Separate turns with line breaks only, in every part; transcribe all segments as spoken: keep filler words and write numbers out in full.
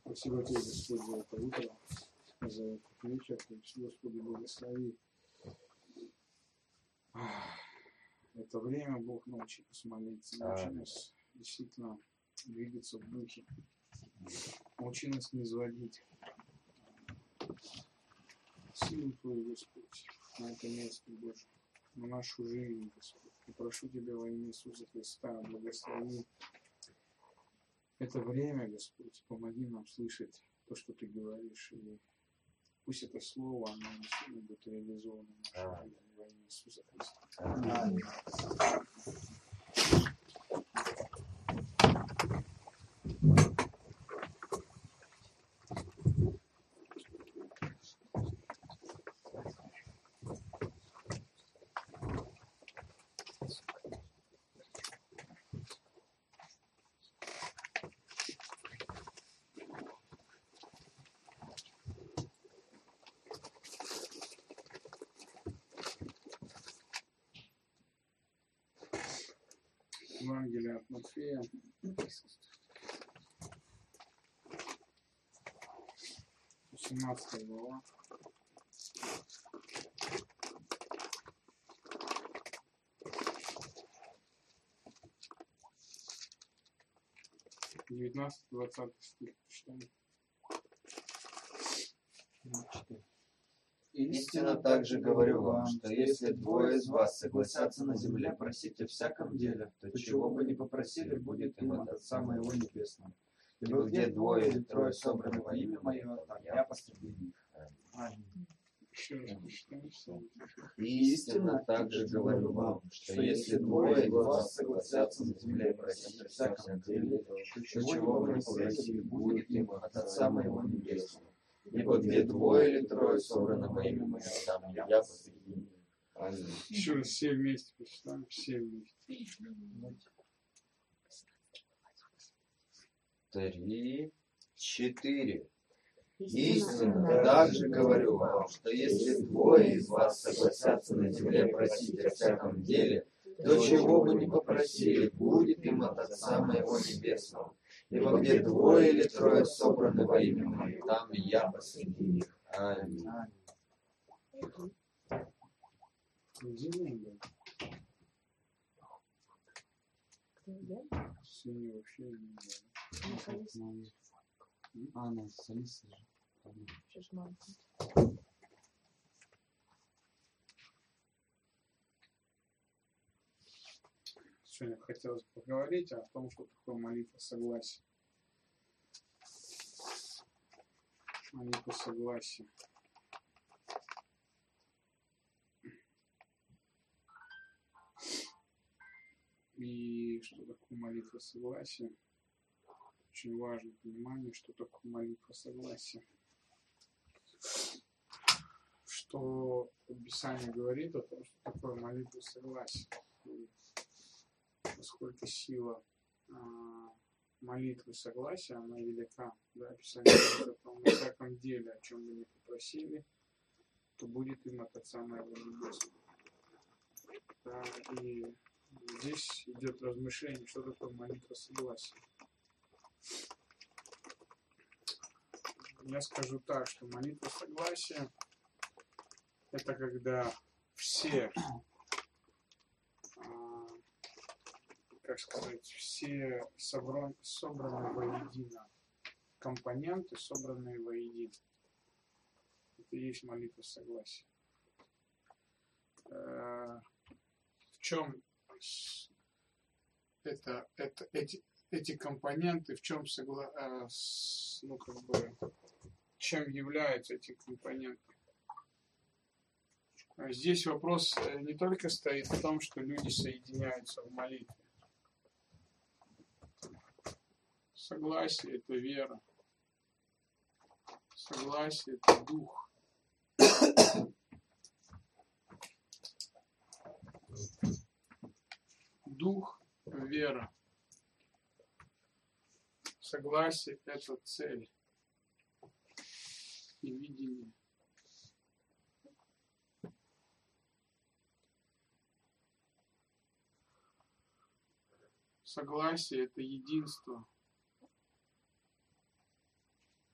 Спасибо тебе, Господь, за это утро, за этот вечер. Господи, благослови. Это время, Бог, научи нас молиться, научи нас действительно двигаться в духе, научи нас не изводить силу Твою, Господь, на это место, Боже, на нашу жизнь, Господь. И прошу Тебя во имя Иисуса Христа, благослови это время, Господь, помоги нам слышать то, что Ты говоришь, и пусть это слово, оно действительно будет реализовано в нашей жизни во имя Иисуса Христа. Аминь. Евангелие от Матфея, семнадцатая глава. девятнадцатый-двадцатый стих читаем.
Истинно также говорю вам, что если двое из вас согласятся на земле просить о всяком деле, то чего бы ни попросили, будет им от Отца Моего Небесного. Ибо где двое или трое собраны во имя Мое, там я посреди них. Аминь. Истинно также говорю вам, что если двое из вас согласятся на земле просить о всяком деле, то чего бы ни попросили, будет им от Отца Моего Небесного. Ибо где двое или трое собраны во имя Мое, там я посреди них. Аминь.
Еще раз все вместе прочитаем, все вместе.
Три, четыре. Истинно также говорю вам, что если двое из вас согласятся на земле просить о всяком деле, то чего бы ни попросили, будет им от Отца Моего Небесного. Ибо где двое или трое собраны во имя Мое, там и я посреди них. Аминь.
Сегодня вообще не было.
А, она солист же.
Сегодня хотелось поговорить о том, что такое молитва согласия. Молитва согласия. И что такое молитва согласия? Очень важно понимание, что такое молитва согласия. Что Писание говорит о том, что такое молитва согласия. Насколько сила а, молитвы согласия, она велика. Да? Писание говорит о том, на всяком деле, о чем вы не попросили, то будет им от Отца Моего Небесного. Да? И здесь идет размышление, что такое молитва согласия. Я скажу так, что молитва согласия — это когда все, как сказать, все собран, собраны воедино, компоненты, собранные воедино. Это и есть молитва согласия. В чем это, это, эти, эти компоненты, в чем согла... ну, как бы, чем являются эти компоненты? Здесь вопрос не только стоит в том, что люди соединяются в молитве. Согласие — это вера. Согласие — это дух. Дух — вера. Согласие — это цель и видение. Согласие — это единство.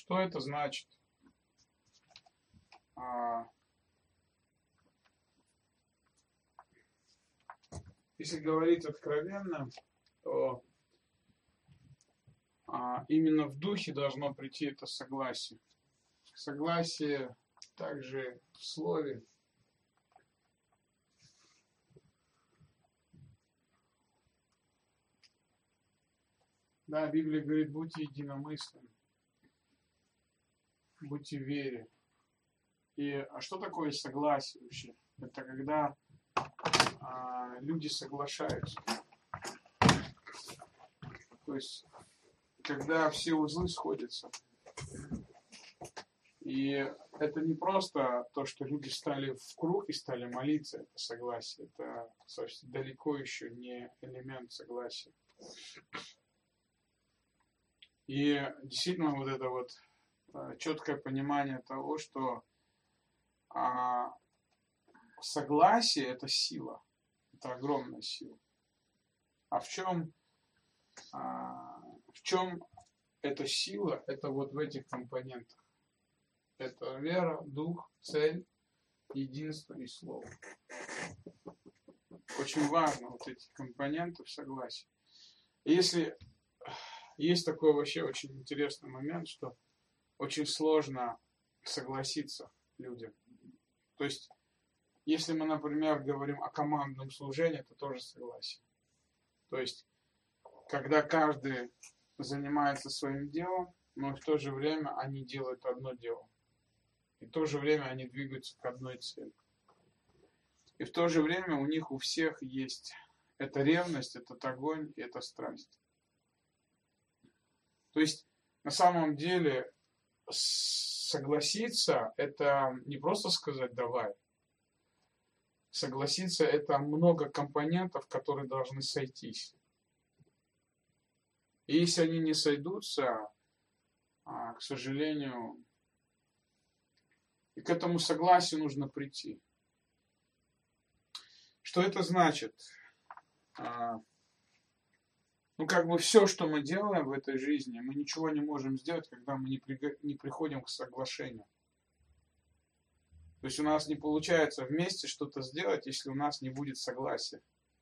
Что это значит? А, если говорить откровенно, то а, именно в духе должно прийти это согласие. Согласие также в слове. Да, Библия говорит, будьте единомысленны, будьте в вере. И а что такое согласие вообще? Это когда а, люди соглашаются. То есть, когда все узлы сходятся. И это не просто то, что люди встали в круг и стали молиться, это согласие. Это, собственно, далеко еще не элемент согласия. И действительно вот это вот четкое понимание того, что а, согласие – это сила, это огромная сила. А в чем, а, в чем эта сила? Это вот в этих компонентах. Это вера, дух, цель, единство и слово. Очень важно вот эти компоненты в согласии. И если есть такой вообще очень интересный момент, что очень сложно согласиться людям. То есть, если мы, например, говорим о командном служении, это тоже согласие. То есть, когда каждый занимается своим делом, но в то же время они делают одно дело. И в то же время они двигаются к одной цели. И в то же время у них у всех есть эта ревность, этот огонь и эта страсть. То есть, на самом деле, согласиться – это не просто сказать «давай». Согласиться – это много компонентов, которые должны сойтись. И если они не сойдутся, к сожалению, и к этому согласию нужно прийти. Что это значит? Ну, как бы все, что мы делаем в этой жизни, мы ничего не можем сделать, когда мы не, при, не приходим к соглашению. То есть у нас не получается вместе что-то сделать, если у нас не будет согласия.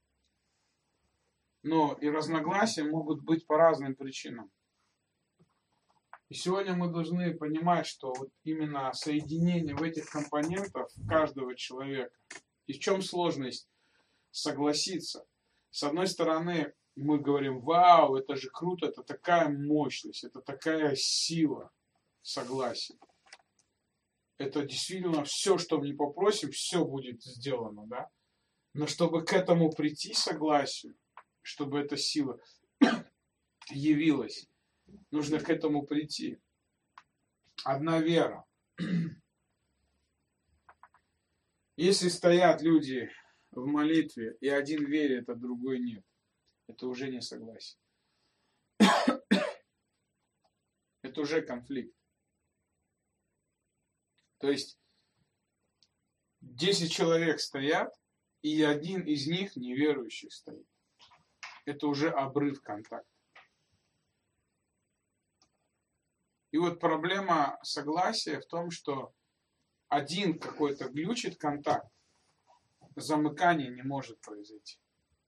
Но и разногласия могут быть по разным причинам. И сегодня мы должны понимать, что вот именно соединение в этих компонентах каждого человека. И в чем сложность согласиться? С одной стороны, мы говорим, вау, это же круто, это такая мощность, это такая сила согласия. Это действительно все, что мы попросим, все будет сделано, да? Но чтобы к этому прийти согласию, чтобы эта сила явилась, нужно к этому прийти. Одна вера. Если стоят люди в молитве, и один верит, а другой нет, это уже не согласие. Это уже конфликт. То есть десять человек стоят, и один из них неверующий стоит. Это уже обрыв контакта. И вот проблема согласия в том, что один какой-то глючит контакт, замыкание не может произойти.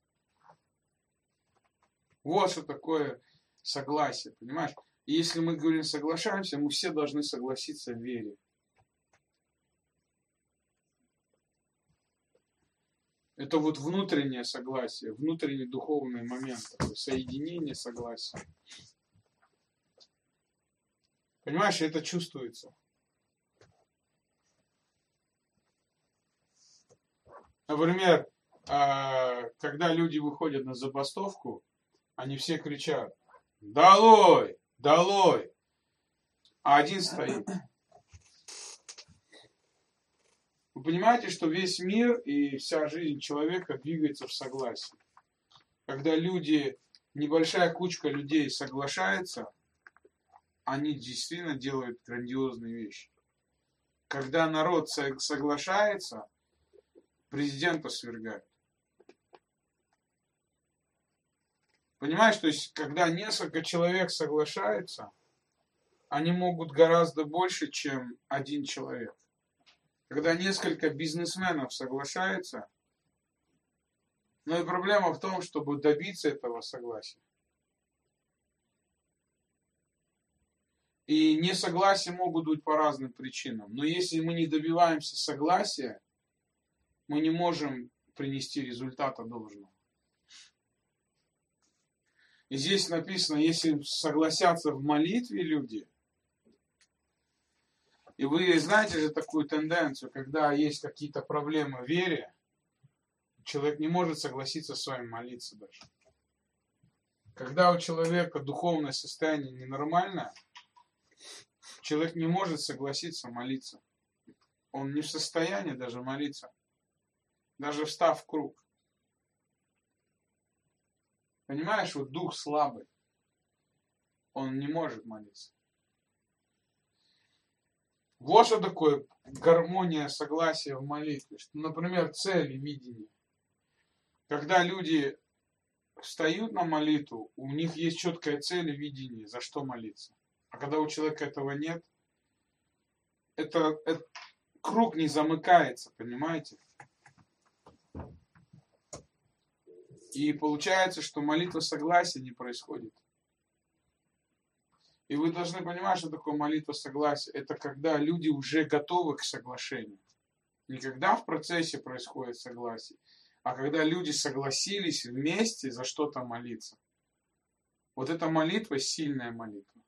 Вот что такое согласие, понимаешь? И если мы говорим соглашаемся, мы все должны согласиться в вере. Это вот внутреннее согласие, внутренний духовный момент, такое соединение согласия. Понимаешь, это чувствуется. Например, когда люди выходят на забастовку, они все кричат: «Долой! Долой!» А один стоит. Вы понимаете, что весь мир и вся жизнь человека двигается в согласии. Когда люди, небольшая кучка людей соглашается, они действительно делают грандиозные вещи. Когда народ соглашается, президента свергают. Понимаешь, то есть, когда несколько человек соглашаются, они могут гораздо больше, чем один человек. Когда несколько бизнесменов соглашаются, но и проблема в том, чтобы добиться этого согласия. И несогласия могут быть по разным причинам. Но если мы не добиваемся согласия, мы не можем принести результата должного. И здесь написано, если согласятся в молитве люди, и вы знаете же такую тенденцию, когда есть какие-то проблемы в вере, человек не может согласиться с вами молиться даже. Когда у человека духовное состояние ненормальное, человек не может согласиться молиться. Он не в состоянии даже молиться. Даже встав в круг. Понимаешь, вот дух слабый. Он не может молиться. Вот что такое гармония, согласия в молитве. Что, например, цели, видение. Когда люди встают на молитву, у них есть четкая цель и видение, за что молиться. А когда у человека этого нет, это, это круг не замыкается, понимаете? И получается, что молитва согласия не происходит. И вы должны понимать, что такое молитва согласия. Это когда люди уже готовы к соглашению. Не когда в процессе происходит согласие, а когда люди согласились вместе за что-то молиться. Вот эта молитва сильная молитва.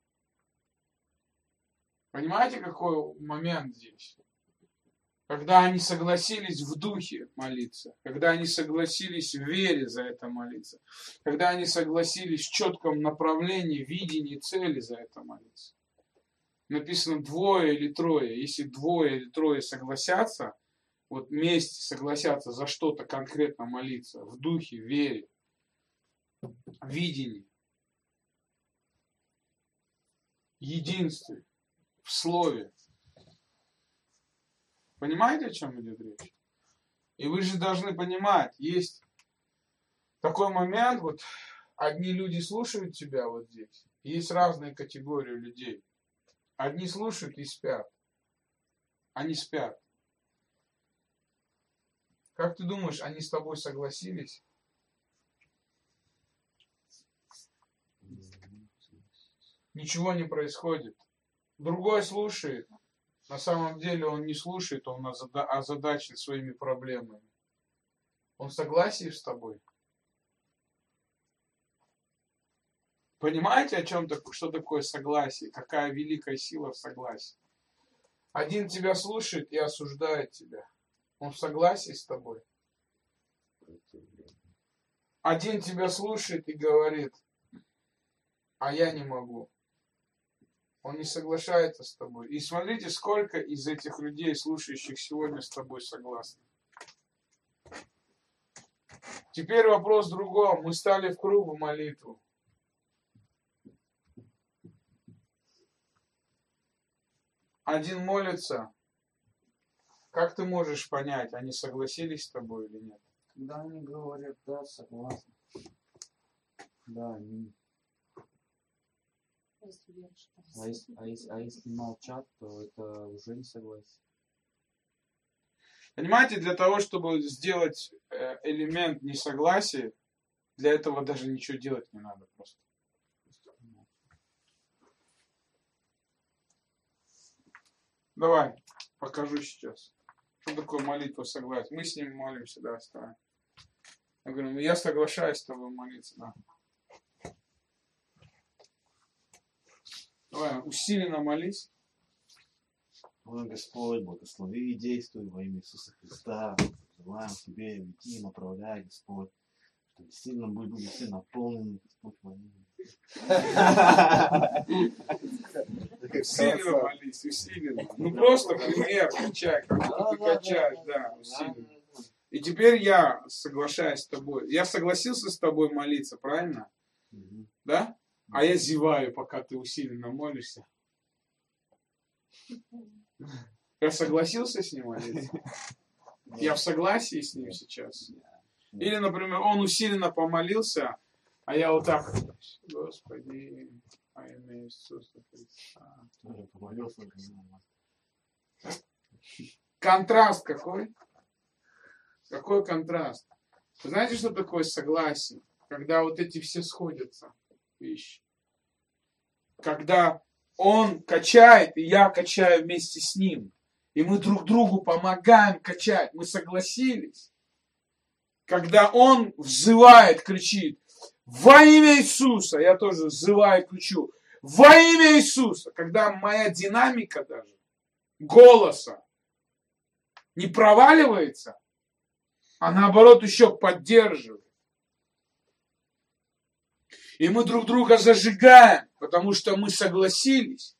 Понимаете, какой момент здесь? Когда они согласились в духе молиться, когда они согласились в вере за это молиться, когда они согласились в четком направлении, видении цели за это молиться. Написано двое или трое. Если двое или трое согласятся, вот вместе согласятся за что-то конкретно молиться, в духе, в вере, в видении, в единстве, в слове. Понимаете, о чем идет речь? И вы же должны понимать, есть такой момент, вот одни люди слушают тебя вот здесь, есть разные категории людей. Одни слушают и спят. Они спят. Как ты думаешь, они с тобой согласились? Ничего не происходит. Другой слушает. На самом деле он не слушает, он озадачен своими проблемами. Он в согласии с тобой? Понимаете, о чем такое, что такое согласие? Какая великая сила в согласии? Один тебя слушает и осуждает тебя. Он в согласии с тобой? Один тебя слушает и говорит, а я не могу. Он не соглашается с тобой. И смотрите, сколько из этих людей, слушающих сегодня, с тобой согласны. Теперь вопрос в другом. Мы стали в круг в молитву. Один молится. Как ты можешь понять, они согласились с тобой или нет?
Когда они говорят, да, согласны. Да, они... А если, а, если, а если молчат, то это уже не согласие.
Понимаете, для того, чтобы сделать элемент несогласия, для этого даже ничего делать не надо просто. Давай, покажу сейчас. Что такое молитва согласия? Мы с ним молимся, да, оставим. Я говорю, ну я соглашаюсь с тобой молиться, да. Давай, усиленно молись.
О, Господь, благослови и действуй во имя Иисуса Христа. Желаем Тебе веди, направляй, Господь, чтобы сильно были все наполнены, Господь, во имя.
Усиленно молись, усиленно. Ну просто пример, качай, как ты качаешь, да, усиленно. И теперь я соглашаюсь с тобой. Я согласился с тобой молиться, правильно? Да? А я зеваю, пока ты усиленно молишься. Я согласился с ним молиться? Я в согласии с ним сейчас? Или, например, он усиленно помолился, а я вот так, Господи, а имя Иисуса Христа.
Тоже помолился, конечно.
Контраст какой? Какой контраст? Вы знаете, что такое согласие? Когда вот эти все сходятся вещи. Когда он качает, и я качаю вместе с ним. И мы друг другу помогаем качать. Мы согласились. Когда он взывает, кричит, во имя Иисуса, я тоже взываю, кричу, во имя Иисуса. Когда моя динамика даже, голоса, не проваливается, а наоборот еще поддерживает. И мы друг друга зажигаем, потому что мы согласились.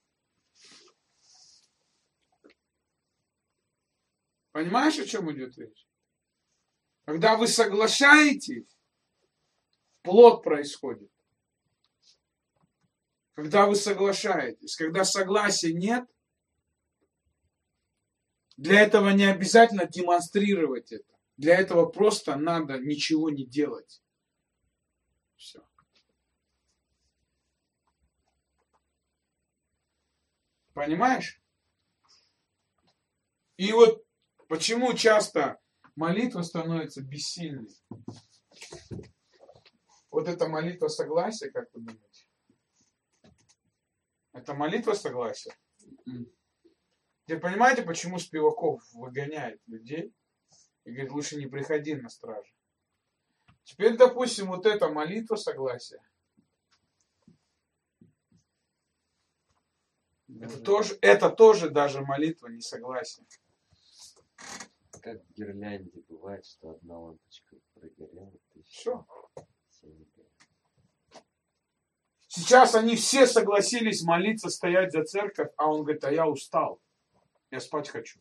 Понимаешь, о чем идет речь? Когда вы соглашаетесь, плод происходит. Когда вы соглашаетесь, когда согласия нет, для этого не обязательно демонстрировать это. Для этого просто надо ничего не делать. Все. Понимаешь? И вот почему часто молитва становится бессильной. Вот эта молитва согласия, как вы думаете? Это молитва согласия? Теперь понимаете, почему Спиваков выгоняет людей? И говорит, лучше не приходи на стражу. Теперь, допустим, вот эта молитва согласия. Это тоже, это тоже даже молитва несогласия.
Как в гирлянде бывает, что одна лампочка прогорела.
Все. Сейчас они все согласились молиться, стоять за церковь, а он говорит, а я устал. Я спать хочу.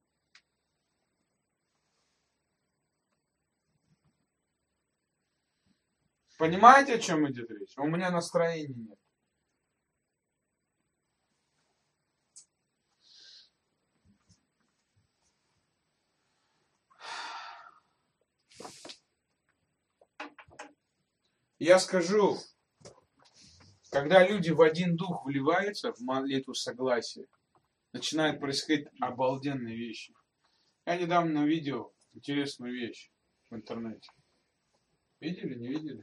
Понимаете, о чем идет речь? У меня настроения нет. Я скажу, когда люди в один дух вливаются в молитву согласия, начинают происходить обалденные вещи. Я недавно видел интересную вещь в интернете. Видели, не видели?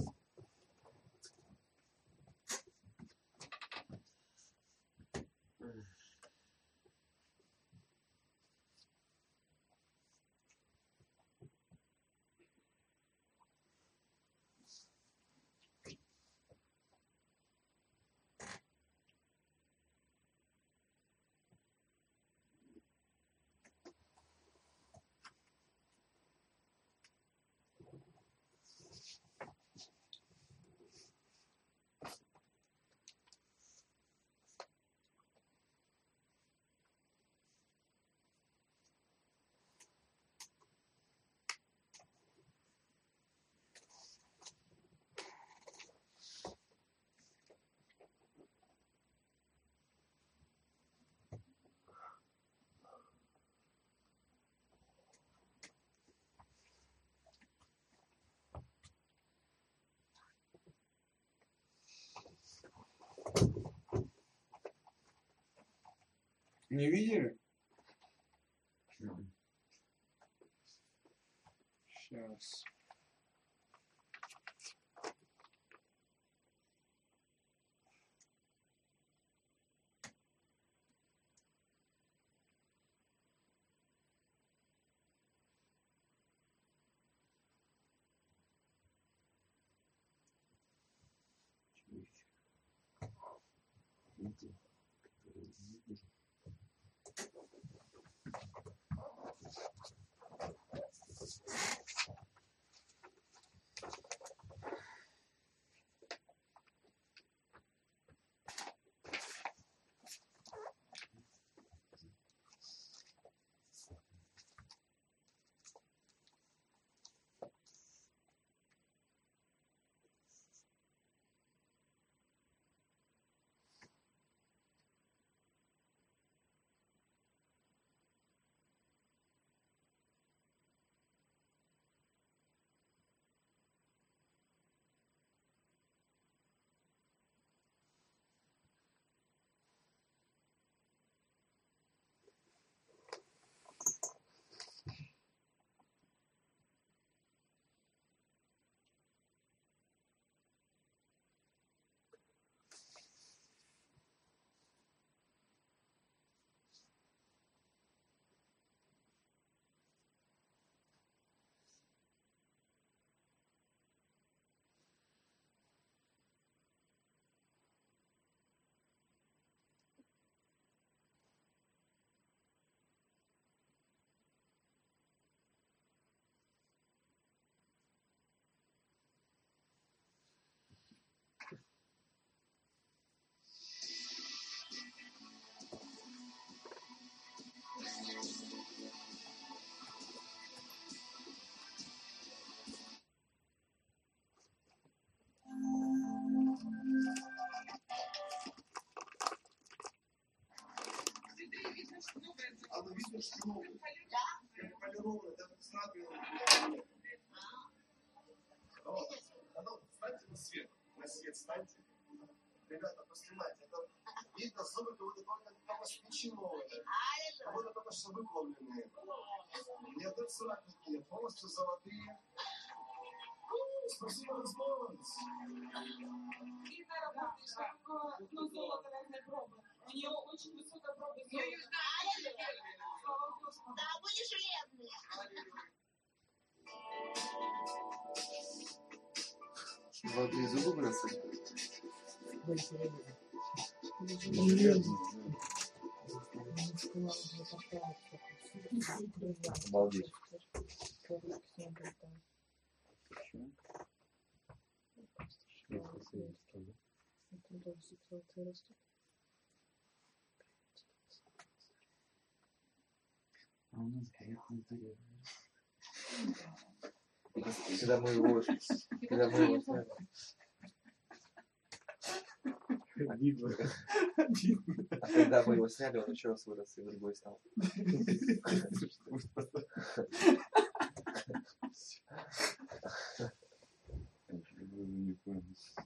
Не видели? Сейчас.
Встаньте на свет. На свет встаньте. Ребята, поснимайте. Это видно, зубы как будто только, только спичевые. Как будто только что выплавленные. Ни одной царапинки нет. Полностью золотые. Спасибо, Росбаланс.
Видно, работаешь, как ну, золото разной пробы. У нее очень высокая проба золота. Слава Господу.
Да, будешь железный.
Золотые зубы бросать? Обалдеть.
А у нас приехал интерьер.
Когда мы его, когда мы его сняли. А когда мы его сняли, он еще раз вырос и другой стал.
Не понял.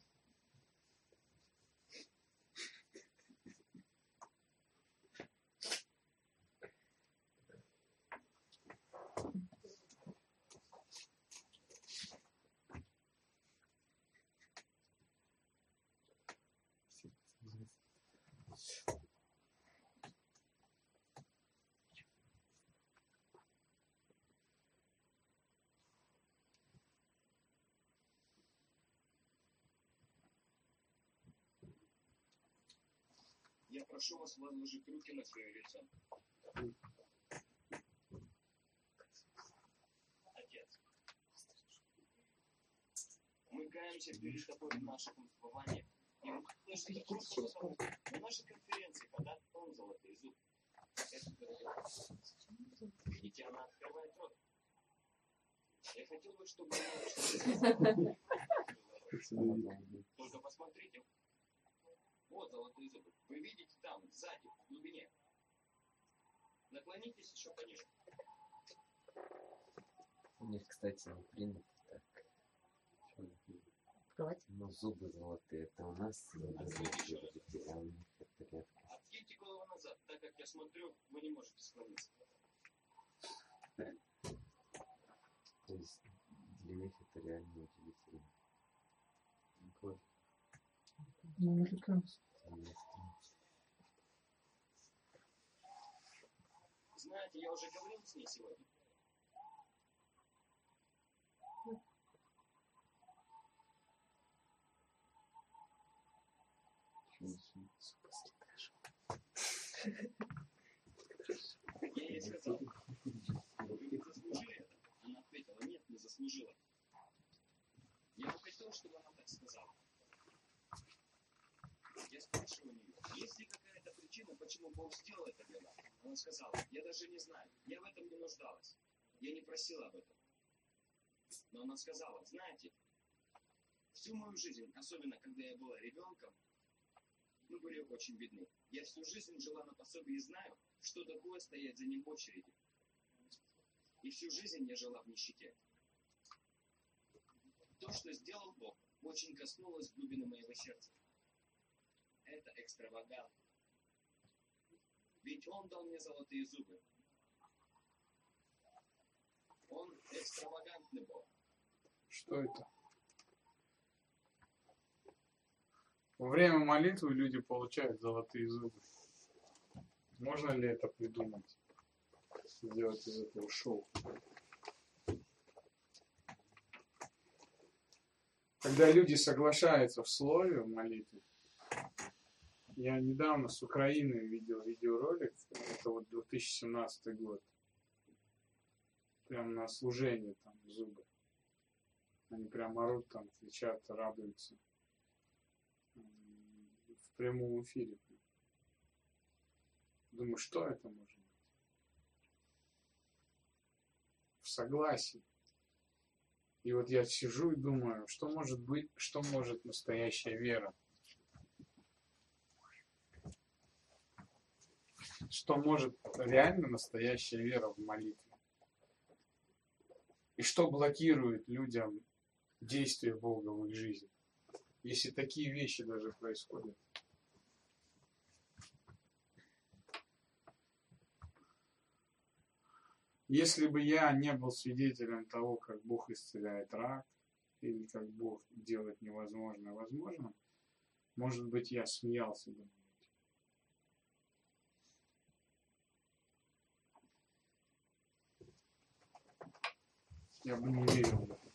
Я прошу вас возложить руки на свое лицо. Отец, мы каемся перед тобой в наших умствованиях. И мы слышим это просто потому, на нашей конференции, когда он золотой зуб. Видите, она открывает рот. Я хотел бы, чтобы она... Только посмотрите. Вот золотые зубы. Вы видите там, сзади, в глубине. Наклонитесь еще пониже.
У них, кстати, не принято так. Ну, зубы золотые, это у нас зубы золотые, а у них это редко.
Откиньте голову назад, так как я смотрю, вы не можете склониться.
То есть для них это реально удивительно. Вот.
Знаете, я уже говорил с ней сегодня. Я ей сказал, вы не заслужили это. Она ответила, нет, не заслужила. Я бы хотел, чтобы она так сказала. Я спрашиваю у нее, есть ли какая-то причина, почему Бог сделал это для нас? Она сказала, я даже не знаю, я в этом не нуждалась. Я не просила об этом. Но она сказала, знаете, всю мою жизнь, особенно когда я была ребенком, мы были очень бедны. Я всю жизнь жила на пособии и знаю, что такое стоять за ним в очереди. И всю жизнь я жила в нищете. То, что сделал Бог, очень коснулось глубины моего сердца. Это экстравагантно. Ведь Он дал мне золотые зубы. Он экстравагантный Бог.
Что это? Во время молитвы люди получают золотые зубы. Можно ли это придумать? Сделать из этого шоу? Когда люди соглашаются в слове, в молитве. Я недавно с Украины видел видеоролик, это вот две тысячи семнадцатый год. Прям на служении там зубы. Они прям орут там, кричат, радуются. В прямом эфире. Думаю, что это может быть? В согласии. И вот я сижу и думаю, что может быть, что может настоящая вера? что может реально настоящая вера в молитве. И что блокирует людям действие Бога в их жизни. Если такие вещи даже происходят. Если бы я не был свидетелем того, как Бог исцеляет рак, или как Бог делает невозможное возможным, может быть, я смеялся бы. Я бы не верил в это.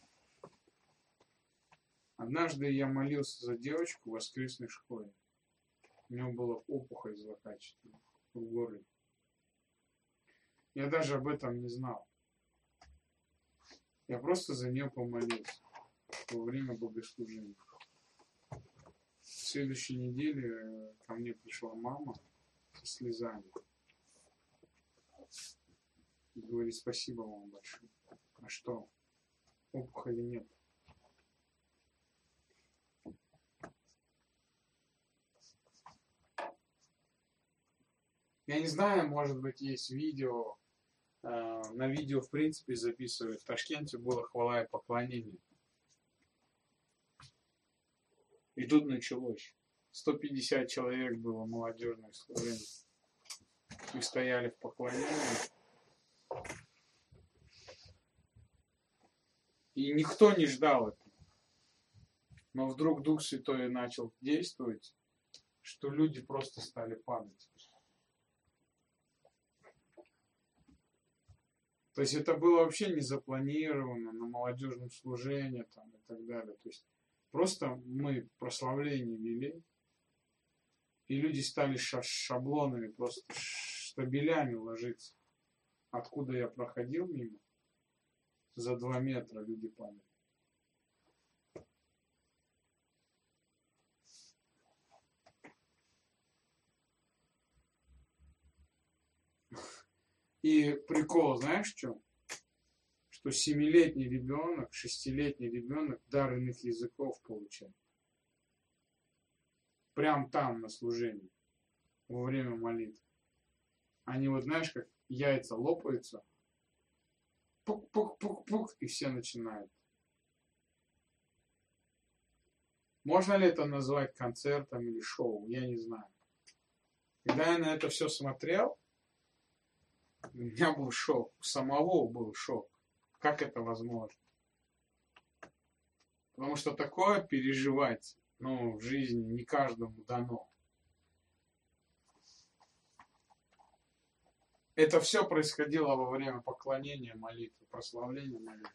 Однажды я молился за девочку в воскресной школе. У нее была опухоль злокачественная в горле. Я даже об этом не знал. Я просто за нее помолился во время богослужения. В следующей неделе ко мне пришла мама со слезами. И говорит: спасибо вам большое. А что? Опухоли нет. Я не знаю, может быть, есть видео. Э, на видео, в принципе, записывают. В Ташкенте было хвала и поклонение. И тут началось. сто пятьдесят человек было молодежных служений. Мы стояли в поклонении. И никто не ждал этого. Но вдруг Дух Святой начал действовать, что люди просто стали падать. То есть это было вообще не запланировано на молодежном служении там, и так далее. То есть просто мы прославление вели, и люди стали шаблонами, просто штабелями ложиться. Откуда я проходил мимо, за два метра люди падали. И прикол, знаешь, что? Что семилетний ребенок, шестилетний ребенок дар иных языков получает. Прям там, на служении, во время молитвы. Они вот, знаешь, как яйца лопаются, пук-пук-пук-пук, и все начинают. Можно ли это назвать концертом или шоу? Я не знаю. Когда я на это все смотрел, у меня был шок. У самого был шок. Как это возможно? Потому что такое переживать, ну, в жизни не каждому дано. Это все происходило во время поклонения молитвы, прославления молитвы.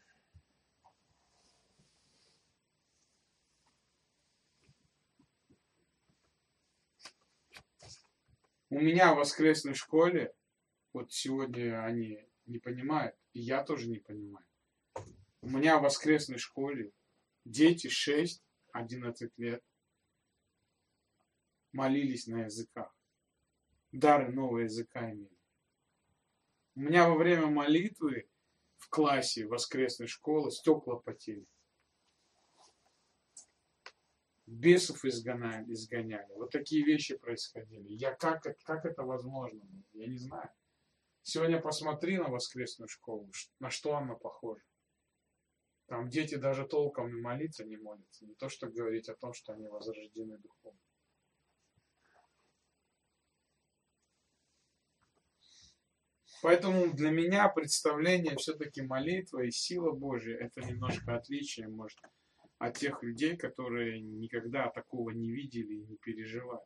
У меня в воскресной школе, вот сегодня они не понимают, и я тоже не понимаю. У меня в воскресной школе дети шесть-одиннадцать лет молились на языках. Дары нового языка имели. У меня во время молитвы в классе воскресной школы стекла потели. Бесов изгоняли, изгоняли. Вот такие вещи происходили. Я как, как это возможно? Я не знаю. Сегодня посмотри на воскресную школу, на что она похожа. Там дети даже толком и молиться не молятся. Не то, что говорить о том, что они возрождены духовно. Поэтому для меня представление все-таки молитва и сила Божья — это немножко отличие, может, от тех людей, которые никогда такого не видели и не переживали.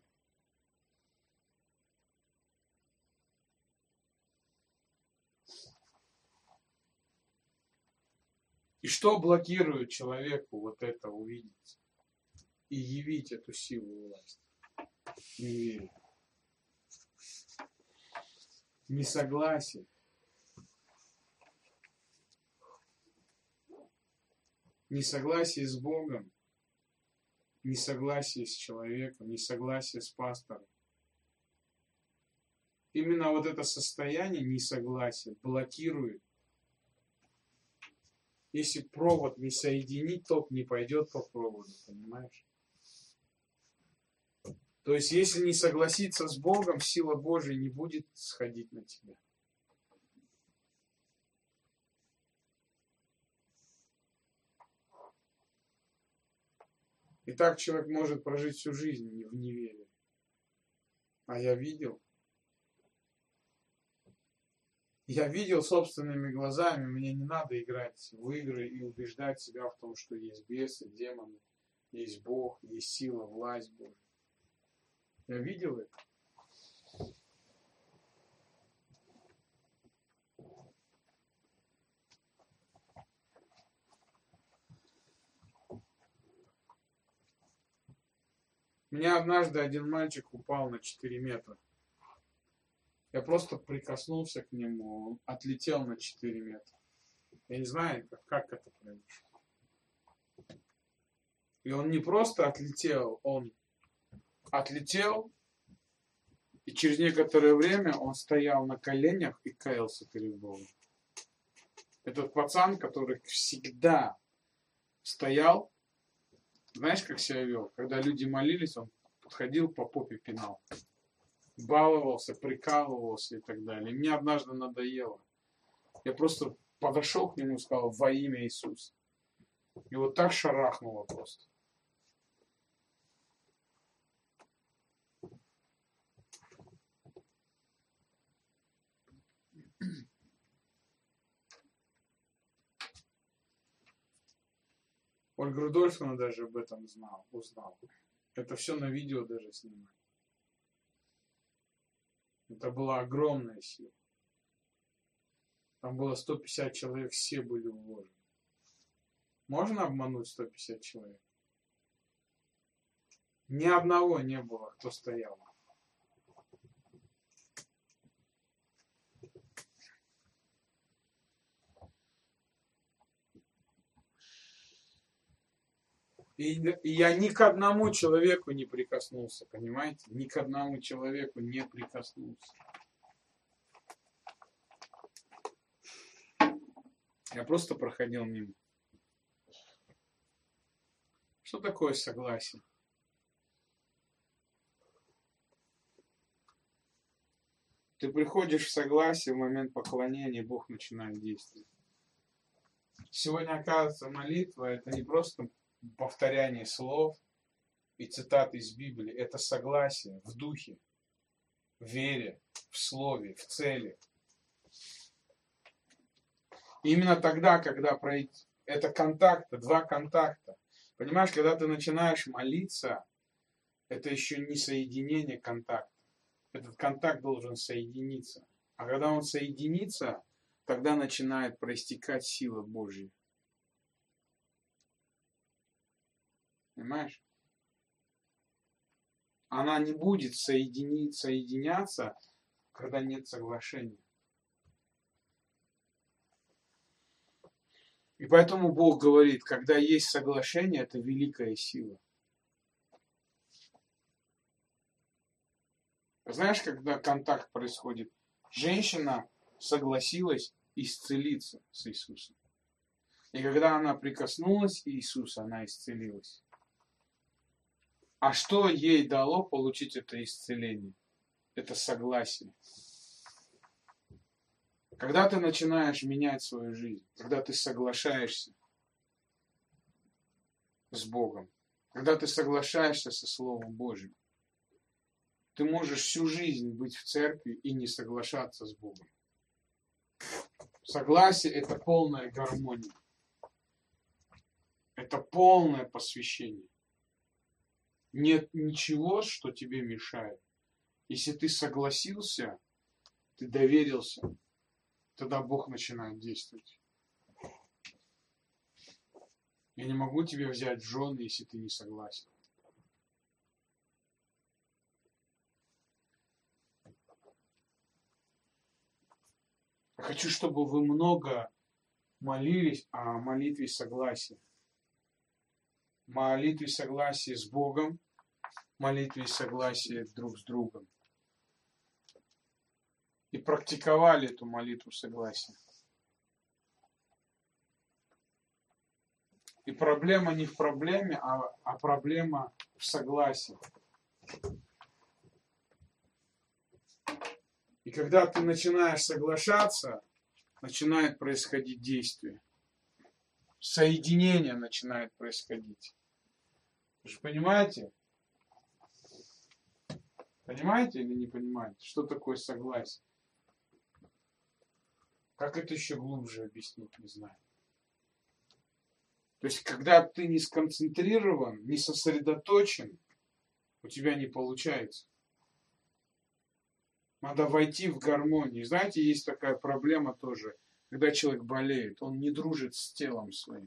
И что блокирует человеку вот это увидеть и явить эту силу власти? Неверие. Несогласие. Несогласие с Богом, несогласие с человеком, несогласие с пастором. Именно вот это состояние несогласия блокирует. Если провод не соединить, ток не пойдет по проводу, понимаешь? То есть, если не согласиться с Богом, сила Божия не будет сходить на тебя. И так человек может прожить всю жизнь в неверии. А я видел. Я видел собственными глазами, мне не надо играть в игры и убеждать себя в том, что есть бесы, демоны, есть Бог, есть сила, власть Божья. Я видел это. Меня однажды один мальчик упал на четыре метра. Я просто прикоснулся к нему, он отлетел на четыре метра. Я не знаю, как, как это произошло. И он не просто отлетел, он отлетел, и через некоторое время он стоял на коленях и каялся перед Богом. Этот пацан, который всегда стоял, знаешь, как себя вел? Когда люди молились, он подходил, по попе пинал. Баловался, прикалывался и так далее. И мне однажды надоело. Я просто подошел к нему и сказал: во имя Иисуса. И вот так шарахнуло просто. Ольга Рудольфовна даже об этом знал, узнала. Это все на видео даже снимали. Это была огромная сила. Там было сто пятьдесят человек, все были вложены. Можно обмануть сто пятьдесят человек? Ни одного не было, кто стоял. И, и я ни к одному человеку не прикоснулся, понимаете? Ни к одному человеку не прикоснулся. Я просто проходил мимо. Что такое согласие? Ты приходишь в согласие в момент поклонения, и Бог начинает действовать. Сегодня, оказывается, молитва — это не просто повторяние слов и цитат из Библии. Это согласие в духе, в вере, в слове, в цели. Именно тогда, когда пройти, это контакты, два контакта. Понимаешь, когда ты начинаешь молиться, это еще не соединение контакта. Этот контакт должен соединиться. А когда он соединится, тогда начинает проистекать сила Божья. Понимаешь? Она не будет соединить, соединяться, когда нет соглашения. И поэтому Бог говорит, когда есть соглашение, это великая сила. Знаешь, когда контакт происходит? Женщина согласилась исцелиться с Иисусом. И когда она прикоснулась к Иисусу, она исцелилась. А что ей дало получить это исцеление? Это согласие. Когда ты начинаешь менять свою жизнь, когда ты соглашаешься с Богом, когда ты соглашаешься со Словом Божьим, ты можешь всю жизнь быть в церкви и не соглашаться с Богом. Согласие – это полная гармония. Это полное посвящение. Нет ничего, что тебе мешает. Если ты согласился, ты доверился, тогда Бог начинает действовать. Я не могу тебя взять в жены, если ты не согласен. Я хочу, чтобы вы много молились о молитве согласия. Молитве согласия с Богом, молитве согласия друг с другом. И практиковали эту молитву согласия. И проблема не в проблеме, а, а проблема в согласии. И когда ты начинаешь соглашаться, начинает происходить действие. Соединение начинает происходить. Вы же понимаете? Понимаете или не понимаете? Что такое согласие? Как это еще глубже объяснить, не знаю. То есть, когда ты не сконцентрирован, не сосредоточен, у тебя не получается. Надо войти в гармонию. Знаете, есть такая проблема тоже, когда человек болеет, он не дружит с телом своим.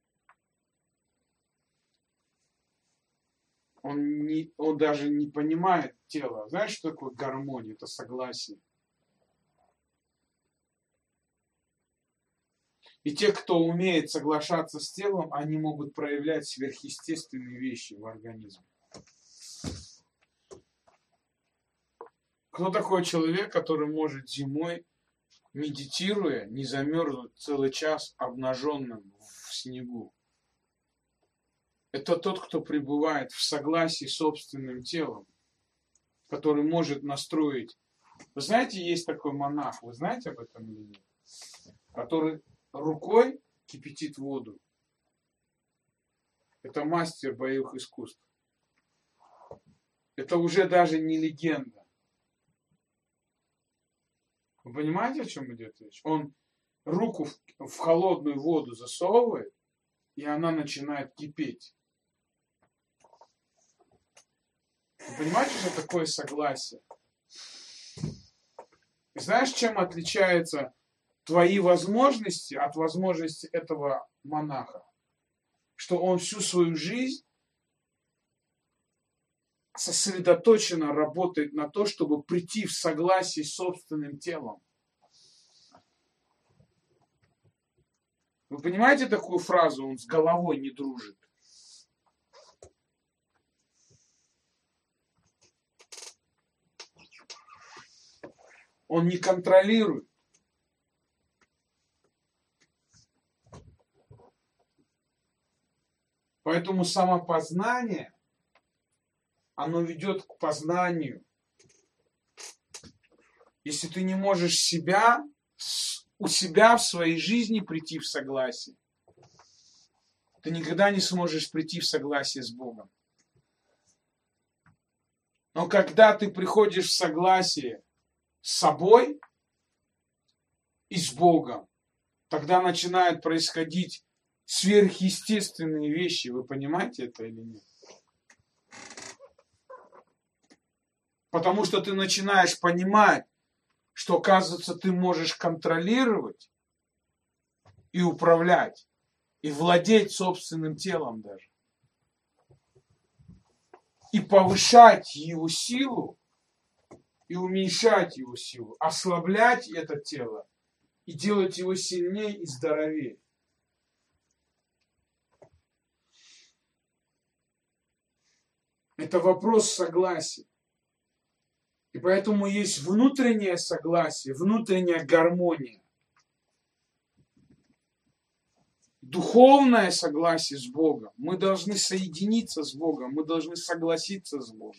Он, не, он даже не понимает тело. Знаешь, что такое гармония? Это согласие. И те, кто умеет соглашаться с телом, они могут проявлять сверхъестественные вещи в организме. Кто такой человек, который может зимой, медитируя, не замерзнуть целый час обнаженным в снегу? Это тот, кто пребывает в согласии с собственным телом, который может настроить. Вы знаете, есть такой монах, вы знаете об этом или нет? Который рукой кипятит воду. Это мастер боевых искусств. Это уже даже не легенда. Вы понимаете, о чем идет речь? Он руку в, в холодную воду засовывает, и она начинает кипеть. Вы понимаете, что такое согласие? И знаешь, чем отличается твои возможности от возможности этого монаха? Что он всю свою жизнь сосредоточенно работает на то, чтобы прийти в согласие с собственным телом. Вы понимаете такую фразу? Он с головой не дружит. Он не контролирует. Поэтому самопознание, оно ведет к познанию. Если ты не можешь себя, у себя в своей жизни прийти в согласие, ты никогда не сможешь прийти в согласие с Богом. Но когда ты приходишь в согласие с собой и с Богом, тогда начинают происходить сверхъестественные вещи. Вы понимаете это или нет? Потому что ты начинаешь понимать, что, оказывается, ты можешь контролировать и управлять, и владеть собственным телом даже. И повышать его силу, и уменьшать его силу, ослаблять это тело, и делать его сильнее и здоровее. Это вопрос согласия. И поэтому есть внутреннее согласие, внутренняя гармония. Духовное согласие с Богом. Мы должны соединиться с Богом, мы должны согласиться с Богом.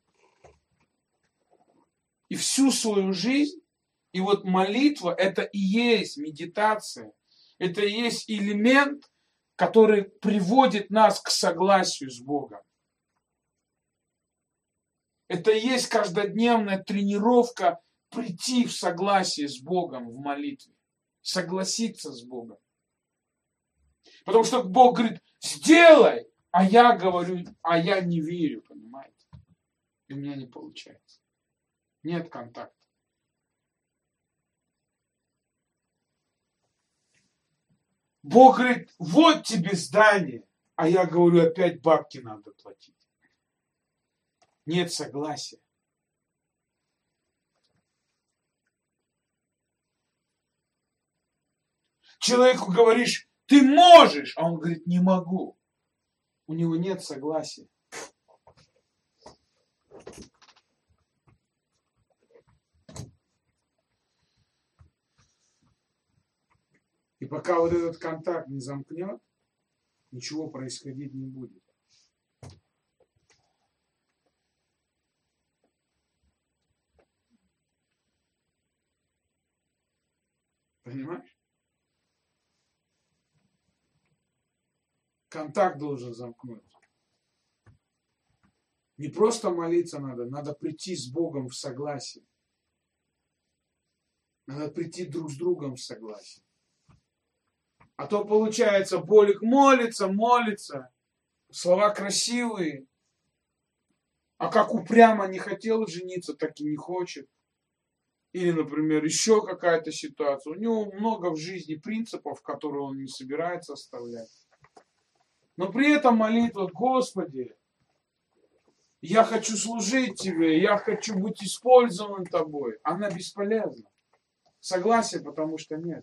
И всю свою жизнь, и вот молитва, это и есть медитация, это и есть элемент, который приводит нас к согласию с Богом. Это и есть каждодневная тренировка прийти в согласие с Богом в молитве. Согласиться с Богом. Потому что Бог говорит, сделай, а я говорю, а я не верю, понимаете? И у меня не получается. Нет контакта. Бог говорит, вот тебе здание, а я говорю, опять бабки надо платить. Нет согласия. Человеку говоришь, ты можешь, а он говорит, не могу. У него нет согласия. И пока вот этот контакт не замкнет, ничего происходить не будет. Понимаешь? Контакт должен замкнуть. Не просто молиться надо, надо прийти с Богом в согласие. Надо прийти друг с другом в согласие. А то получается, Болик молится, молится, слова красивые, а как упрямо не хотел жениться, так и не хочет. Или, например, еще какая-то ситуация. У него много в жизни принципов, которые он не собирается оставлять. Но при этом молитва: Господи, я хочу служить Тебе, я хочу быть использован Тобой. Она бесполезна. Согласие, потому что нет.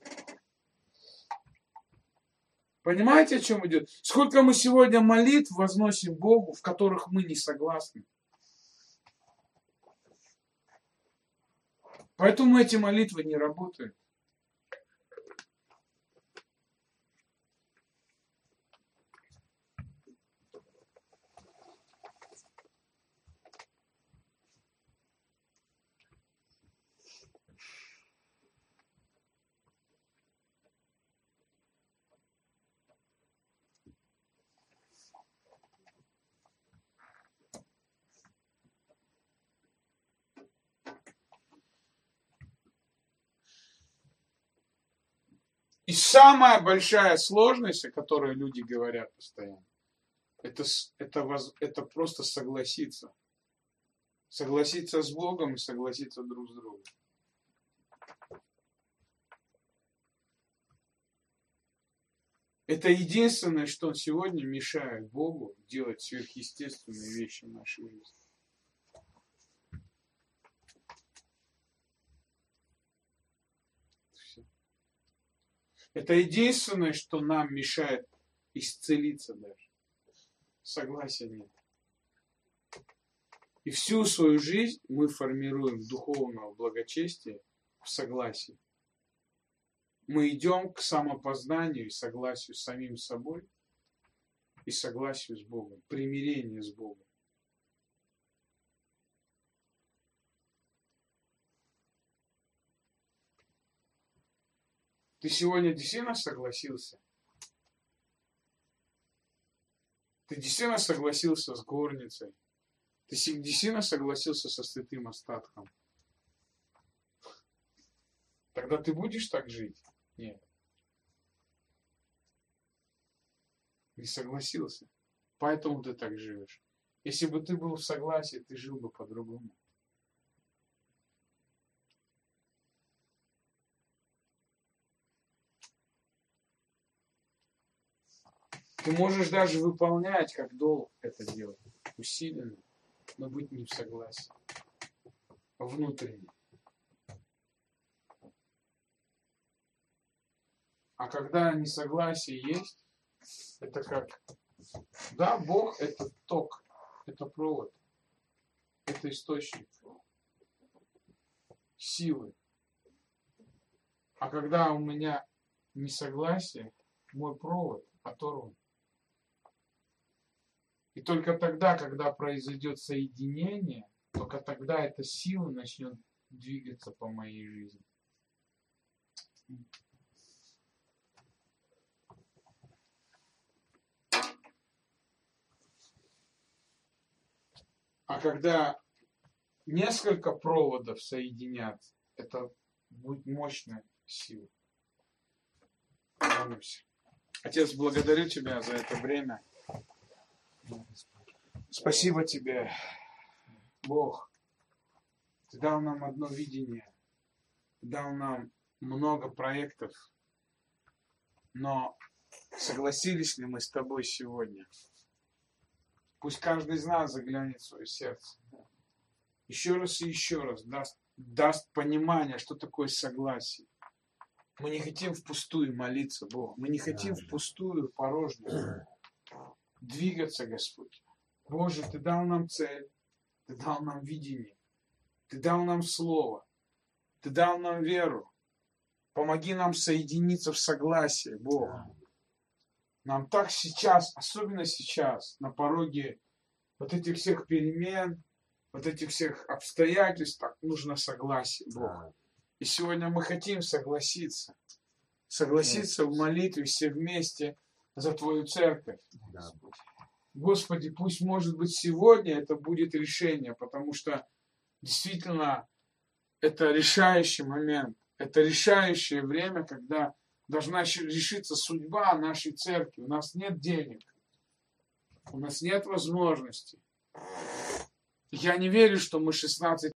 Понимаете, о чем идет? Сколько мы сегодня молитв возносим Богу, в которых мы не согласны. Поэтому эти молитвы не работают. И самая большая сложность, о которой люди говорят постоянно, это, это, воз, это просто согласиться. Согласиться с Богом и согласиться друг с другом. Это единственное, что сегодня мешает Богу делать сверхъестественные вещи в нашей жизни. Это единственное, что нам мешает исцелиться даже. Согласия нет. И всю свою жизнь мы формируем духовного благочестия в согласии. Мы идем к самопознанию и согласию с самим собой и согласию с Богом, примирение с Богом. Ты сегодня действительно согласился? Ты действительно согласился с горницей? Ты действительно согласился со святым остатком? Тогда ты будешь так жить? Нет. Не согласился. Поэтому ты так живешь. Если бы ты был в согласии, ты жил бы по-другому. Ты можешь даже выполнять как долг это делать, усиленно, но быть не в согласии, внутренне. А когда несогласие есть, это как, да, Бог это ток, это провод, это источник силы. А когда у меня несогласие, мой провод оторван. И только тогда, когда произойдет соединение, только тогда эта сила начнет двигаться по моей жизни. А когда несколько проводов соединятся, это будет мощная сила. Отец, благодарю Тебя за это время. Спасибо Тебе, Бог. Ты дал нам одно видение. Ты дал нам много проектов. Но согласились ли мы с Тобой сегодня? Пусть каждый из нас заглянет в свое сердце. Еще раз и еще раз даст, даст понимание, что такое согласие. Мы не хотим впустую молиться, Бог. Мы не хотим впустую порожнему двигаться, Господь. Боже, Ты дал нам цель, Ты дал нам видение, Ты дал нам слово, Ты дал нам веру. Помоги нам соединиться в согласии, Бог. Нам так сейчас, особенно сейчас, на пороге вот этих всех перемен, вот этих всех обстоятельств, так нужно согласие, Бог. И сегодня мы хотим согласиться. Согласиться в молитве все вместе за Твою церковь. Господи, пусть, может быть, сегодня это будет решение, потому что действительно это решающий момент, это решающее время, когда должна решиться судьба нашей церкви. У нас нет денег, у нас нет возможностей. Я не верю, что мы шестнадцать